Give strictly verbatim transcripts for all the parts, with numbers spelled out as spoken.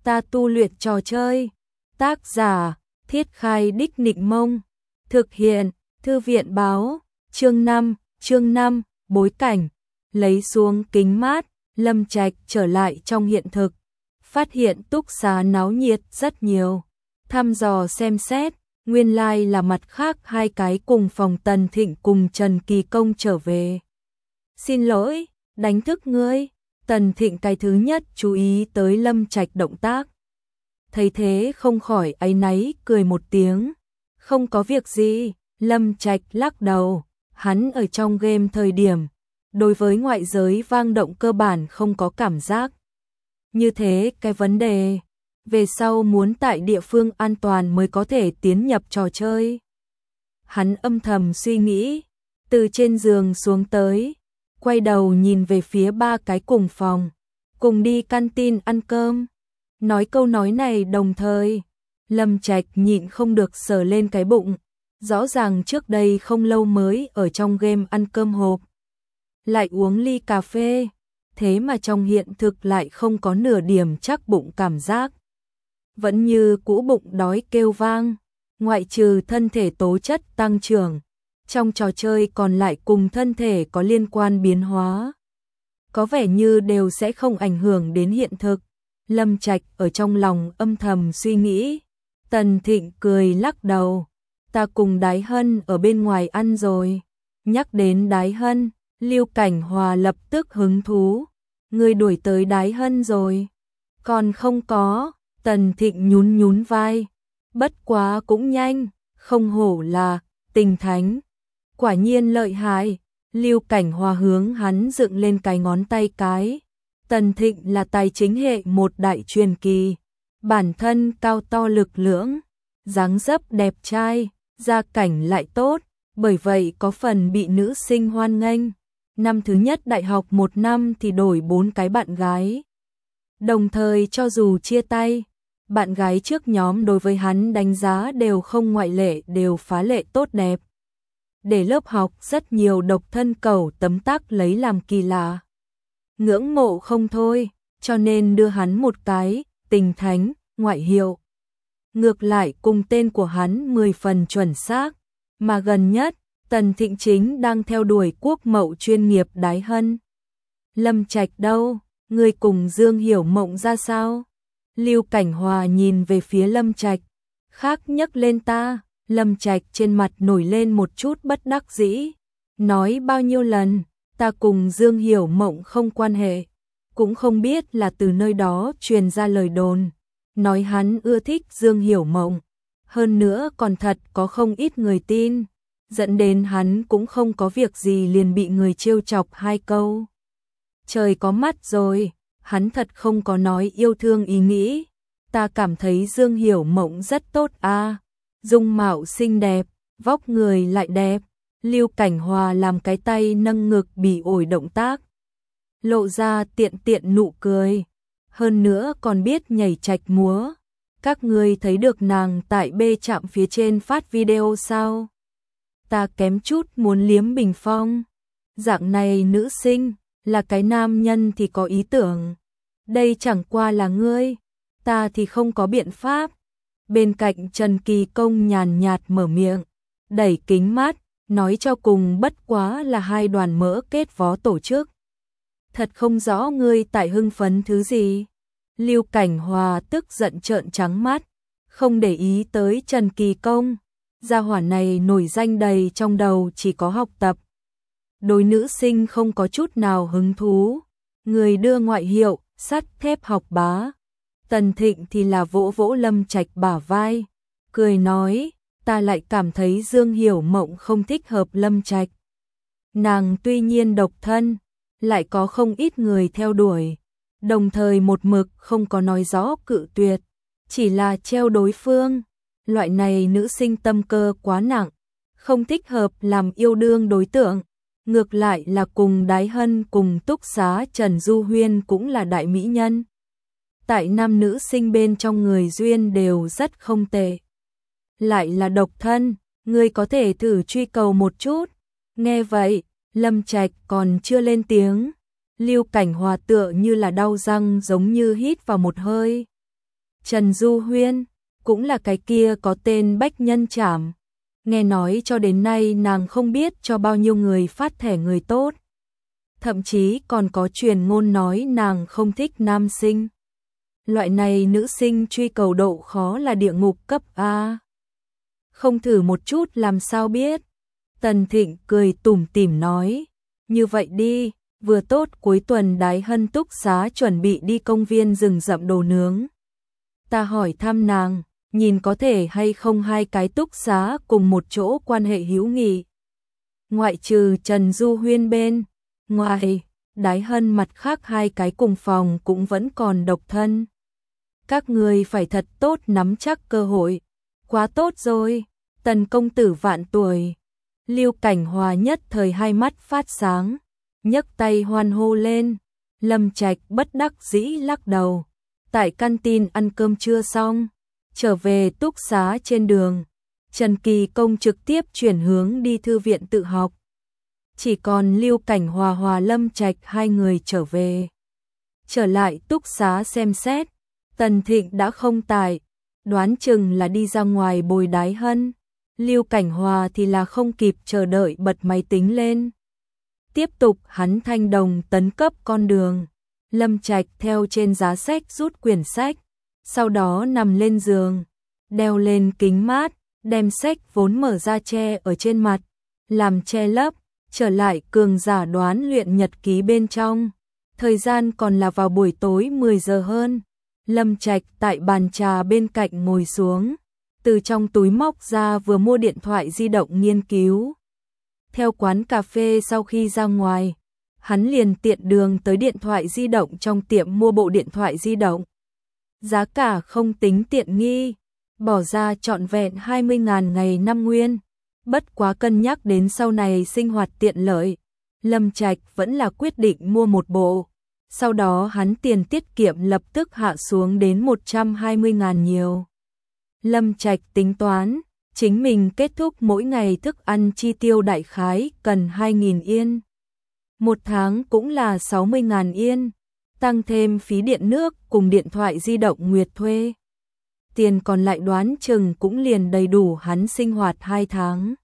ta tu luyện trò chơi. Tác giả, Thiết Khai Đích Nịnh Mông. Thực hiện, Thư viện báo. Chương năm, chương năm, bối cảnh. Lấy xuống kính mát, Lâm Trạch trở lại trong hiện thực. Phát hiện túc xá náo nhiệt rất nhiều. Thăm dò xem xét, nguyên lai là mặt khác hai cái cùng phòng Tần Thịnh cùng Trần Kỳ Công trở về. Xin lỗi, đánh thức ngươi. Tần Thịnh cái thứ nhất chú ý tới Lâm Trạch động tác. Thấy thế không khỏi áy náy cười một tiếng. Không có việc gì, Lâm Trạch lắc đầu. Hắn ở trong game thời điểm, đối với ngoại giới vang động cơ bản không có cảm giác. Như thế cái vấn đề, về sau muốn tại địa phương an toàn mới có thể tiến nhập trò chơi. Hắn âm thầm suy nghĩ, từ trên giường xuống tới, quay đầu nhìn về phía ba cái cùng phòng, cùng đi canteen ăn cơm. Nói câu nói này đồng thời, Lâm Trạch nhịn không được sờ lên cái bụng. Rõ ràng trước đây không lâu mới ở trong game ăn cơm hộp, lại uống ly cà phê, thế mà trong hiện thực lại không có nửa điểm chắc bụng cảm giác. Vẫn như cũ bụng đói kêu vang, ngoại trừ thân thể tố chất tăng trưởng, trong trò chơi còn lại cùng thân thể có liên quan biến hóa. Có vẻ như đều sẽ không ảnh hưởng đến hiện thực. Lâm Trạch ở trong lòng âm thầm suy nghĩ. Tần Thịnh cười lắc đầu. Ta cùng Đái Hân ở bên ngoài ăn rồi. Nhắc đến Đái Hân, Lưu Cảnh Hòa lập tức hứng thú. Ngươi đuổi tới Đái Hân rồi. Còn không có, Tần Thịnh nhún nhún vai. Bất quá cũng nhanh, không hổ là tình thánh. Quả nhiên lợi hại. Lưu Cảnh Hòa hướng hắn dựng lên cái ngón tay cái. Tần Thịnh là tài chính hệ một đại truyền kỳ. Bản thân cao to lực lưỡng, dáng dấp đẹp trai, gia cảnh lại tốt, bởi vậy có phần bị nữ sinh hoan nghênh. Năm thứ nhất đại học một năm thì đổi bốn cái bạn gái. Đồng thời cho dù chia tay, bạn gái trước nhóm đối với hắn đánh giá đều không ngoại lệ, đều phá lệ tốt đẹp. Để lớp học rất nhiều độc thân cầu tấm tắc lấy làm kỳ lạ. Ngưỡng mộ không thôi, cho nên đưa hắn một cái tình thánh ngoại hiệu. Ngược lại cùng tên của hắn mười phần chuẩn xác, mà gần nhất Tần Thịnh chính đang theo đuổi quốc mậu chuyên nghiệp Đái Hân. Lâm Trạch đâu, người cùng Dương Hiểu Mộng ra sao? Lưu Cảnh Hòa nhìn về phía Lâm Trạch, khác nhấc lên ta. Lâm Trạch trên mặt nổi lên một chút bất đắc dĩ, nói bao nhiêu lần, ta cùng Dương Hiểu Mộng không quan hệ, cũng không biết là từ nơi đó truyền ra lời đồn, nói hắn ưa thích Dương Hiểu Mộng, hơn nữa còn thật có không ít người tin, dẫn đến hắn cũng không có việc gì liền bị người trêu chọc hai câu. Trời có mắt rồi, hắn thật không có nói yêu thương ý nghĩ, ta cảm thấy Dương Hiểu Mộng rất tốt a. À. Dung mạo xinh đẹp, vóc người lại đẹp. Lưu Cảnh Hòa làm cái tay nâng ngực bị ổi động tác, lộ ra tiện tiện nụ cười, hơn nữa còn biết nhảy chạch múa. Các ngươi thấy được nàng tại bê trạm phía trên phát video sao? Ta kém chút muốn liếm bình phong. Dạng này nữ sinh, là cái nam nhân thì có ý tưởng. Đây chẳng qua là ngươi, ta thì không có biện pháp. Bên cạnh Trần Kỳ Công nhàn nhạt mở miệng, đẩy kính mát, nói cho cùng bất quá là hai đoàn mỡ kết vó tổ chức. Thật không rõ ngươi tại hưng phấn thứ gì. Lưu Cảnh Hòa tức giận trợn trắng mắt, không để ý tới Trần Kỳ Công. Gia hỏa này nổi danh đầy trong đầu chỉ có học tập. Đối nữ sinh không có chút nào hứng thú. Người đưa ngoại hiệu, sắt thép học bá. Tần Thịnh thì là vỗ vỗ Lâm Trạch bả vai, cười nói, ta lại cảm thấy Dương Hiểu Mộng không thích hợp Lâm Trạch. Nàng tuy nhiên độc thân, lại có không ít người theo đuổi, đồng thời một mực không có nói rõ cự tuyệt, chỉ là treo đối phương. Loại này nữ sinh tâm cơ quá nặng, không thích hợp làm yêu đương đối tượng. Ngược lại là cùng Đái Hân cùng túc xá Trần Du Huyên cũng là đại mỹ nhân. Tại nam nữ sinh bên trong người duyên đều rất không tệ. Lại là độc thân, ngươi có thể thử truy cầu một chút. Nghe vậy, Lâm Trạch còn chưa lên tiếng. Lưu Cảnh Hòa tựa như là đau răng giống như hít vào một hơi. Trần Du Huyên, cũng là cái kia có tên Bách Nhân Trảm. Nghe nói cho đến nay nàng không biết cho bao nhiêu người phát thẻ người tốt. Thậm chí còn có truyền ngôn nói nàng không thích nam sinh. Loại này nữ sinh truy cầu độ khó là địa ngục cấp A. Không thử một chút làm sao biết. Tần Thịnh cười tủm tỉm nói, như vậy đi, vừa tốt cuối tuần Đái Hân túc xá chuẩn bị đi công viên rừng rậm đồ nướng. Ta hỏi thăm nàng, nhìn có thể hay không hai cái túc xá cùng một chỗ quan hệ hữu nghị. Ngoại trừ Trần Du Huyên bên, ngoài, Đái Hân mặt khác hai cái cùng phòng cũng vẫn còn độc thân. Các người phải thật tốt nắm chắc cơ hội. Quá tốt rồi, Tần công tử vạn tuổi. Lưu Cảnh Hòa nhất thời hai mắt phát sáng, nhấc tay hoan hô lên. Lâm Trạch bất đắc dĩ lắc đầu. Tại canteen ăn cơm trưa xong, trở về túc xá trên đường, Trần Kỳ Công trực tiếp chuyển hướng đi thư viện tự học. Chỉ còn Lưu Cảnh Hòa Hòa Lâm Trạch hai người trở về. Trở lại túc xá xem xét, Tần Thịnh đã không tại, đoán chừng là đi ra ngoài bồi Đái Hân. Lưu Cảnh Hòa thì là không kịp chờ đợi bật máy tính lên. Tiếp tục hắn thanh đồng tấn cấp con đường. Lâm Trạch theo trên giá sách rút quyển sách, sau đó nằm lên giường, đeo lên kính mát, đem sách vốn mở ra che ở trên mặt, làm che lấp, trở lại cường giả đoán luyện nhật ký bên trong. Thời gian còn là vào buổi tối mười giờ hơn. Lâm Trạch tại bàn trà bên cạnh ngồi xuống, từ trong túi móc ra vừa mua điện thoại di động nghiên cứu. Theo quán cà phê sau khi ra ngoài, hắn liền tiện đường tới điện thoại di động trong tiệm mua bộ điện thoại di động. Giá cả không tính tiện nghi, bỏ ra trọn vẹn hai mươi ngàn ngày năm nguyên. Bất quá cân nhắc đến sau này sinh hoạt tiện lợi, Lâm Trạch vẫn là quyết định mua một bộ. Sau đó hắn tiền tiết kiệm lập tức hạ xuống đến một trăm hai mươi ngàn nhiều. Lâm Trạch tính toán, chính mình kết thúc mỗi ngày thức ăn chi tiêu đại khái cần hai nghìn yên. Một tháng cũng là sáu mươi ngàn yên, tăng thêm phí điện nước cùng điện thoại di động nguyệt thuê. Tiền còn lại đoán chừng cũng liền đầy đủ hắn sinh hoạt hai tháng.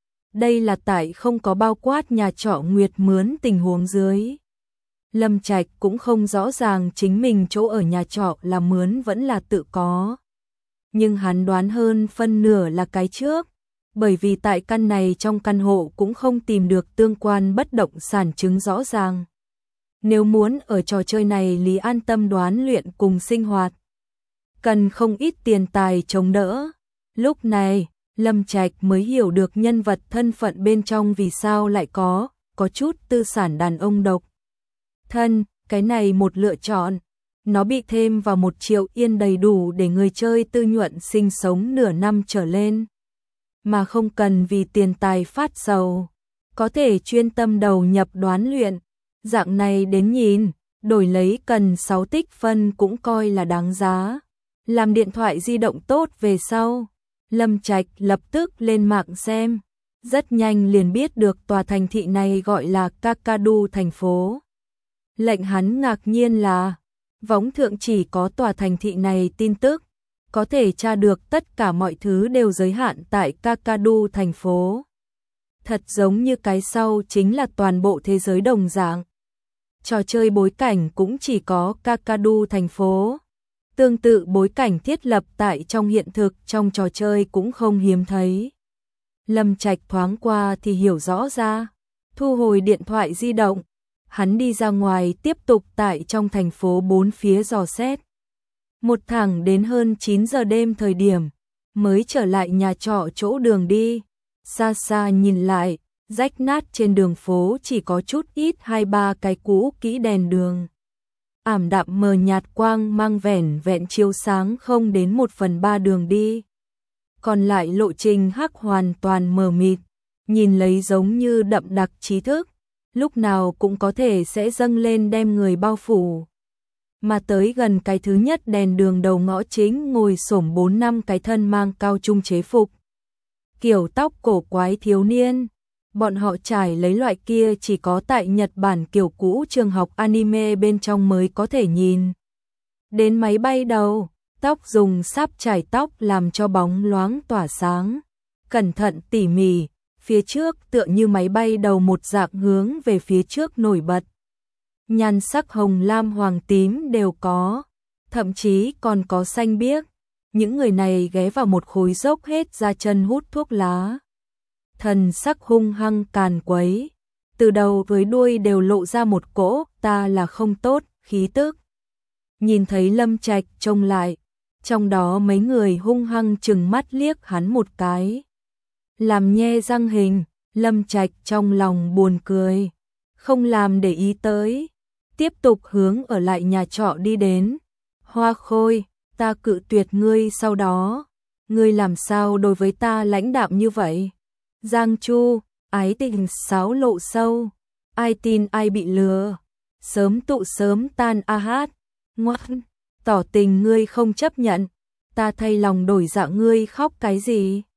Đây là tại không có bao quát nhà trọ nguyệt mướn tình huống dưới. Lâm Trạch cũng không rõ ràng chính mình chỗ ở nhà trọ là mướn vẫn là tự có. Nhưng hắn đoán hơn phân nửa là cái trước, bởi vì tại căn này trong căn hộ cũng không tìm được tương quan bất động sản chứng rõ ràng. Nếu muốn ở trò chơi này Lý an tâm đoán luyện cùng sinh hoạt, cần không ít tiền tài chống đỡ. Lúc này, Lâm Trạch mới hiểu được nhân vật thân phận bên trong vì sao lại có, có chút tư sản đàn ông độc thân, cái này một lựa chọn. Nó bị thêm vào một triệu yên đầy đủ để người chơi tư nhuận sinh sống nửa năm trở lên. Mà không cần vì tiền tài phát sầu, có thể chuyên tâm đầu nhập đoán luyện. Dạng này đến nhìn, đổi lấy cần sáu tích phân cũng coi là đáng giá. Làm điện thoại di động tốt về sau, Lâm Trạch lập tức lên mạng xem. Rất nhanh liền biết được tòa thành thị này gọi là Kakadu thành phố. Lệnh hắn ngạc nhiên là võng thượng chỉ có tòa thành thị này tin tức, có thể tra được tất cả mọi thứ đều giới hạn tại Kakadu thành phố. Thật giống như cái sau chính là toàn bộ thế giới đồng dạng. Trò chơi bối cảnh cũng chỉ có Kakadu thành phố. Tương tự bối cảnh thiết lập tại trong hiện thực trong trò chơi cũng không hiếm thấy. Lâm Trạch thoáng qua thì hiểu rõ ra, thu hồi điện thoại di động. Hắn đi ra ngoài tiếp tục tại trong thành phố bốn phía dò xét. Một thẳng đến hơn chín giờ đêm thời điểm, mới trở lại nhà trọ chỗ đường đi. Xa xa nhìn lại, rách nát trên đường phố chỉ có chút ít hai ba cái cũ kỹ đèn đường. Ảm đạm mờ nhạt quang mang vẻn vẹn chiếu sáng không đến một phần ba đường đi. Còn lại lộ trình hắc hoàn toàn mờ mịt, nhìn lấy giống như đậm đặc trí thức. Lúc nào cũng có thể sẽ dâng lên đem người bao phủ. Mà tới gần cái thứ nhất đèn đường đầu ngõ chính ngồi xổm bốn năm cái thân mang cao trung chế phục. Kiểu tóc cổ quái thiếu niên. Bọn họ trải lấy loại kia chỉ có tại Nhật Bản kiểu cũ trường học anime bên trong mới có thể nhìn. Đến máy bay đầu, Tóc dùng sáp chải tóc làm cho bóng loáng tỏa sáng, cẩn thận tỉ mỉ, phía trước tựa như máy bay đầu một dạng hướng về phía trước nổi bật. Nhan sắc hồng lam hoàng tím đều có, thậm chí còn có xanh biếc. Những người này ghé vào một khối dốc hết ra chân hút thuốc lá. Thần sắc hung hăng càn quấy, từ đầu với đuôi đều lộ ra một cỗ ta là không tốt khí tức. Nhìn thấy Lâm Trạch trông lại, trong đó mấy người hung hăng chừng mắt liếc hắn một cái. Làm nhe răng hình, Lâm Trạch trong lòng buồn cười, không làm để ý tới, tiếp tục hướng ở lại nhà trọ đi đến. Hoa Khôi, ta cự tuyệt ngươi sau đó, ngươi làm sao đối với ta lãnh đạm như vậy? Giang Chu, ái tình sáo lộ sâu, ai tin ai bị lừa, sớm tụ sớm tan a hát, ngoan, tỏ tình ngươi không chấp nhận, ta thay lòng đổi dạ ngươi khóc cái gì?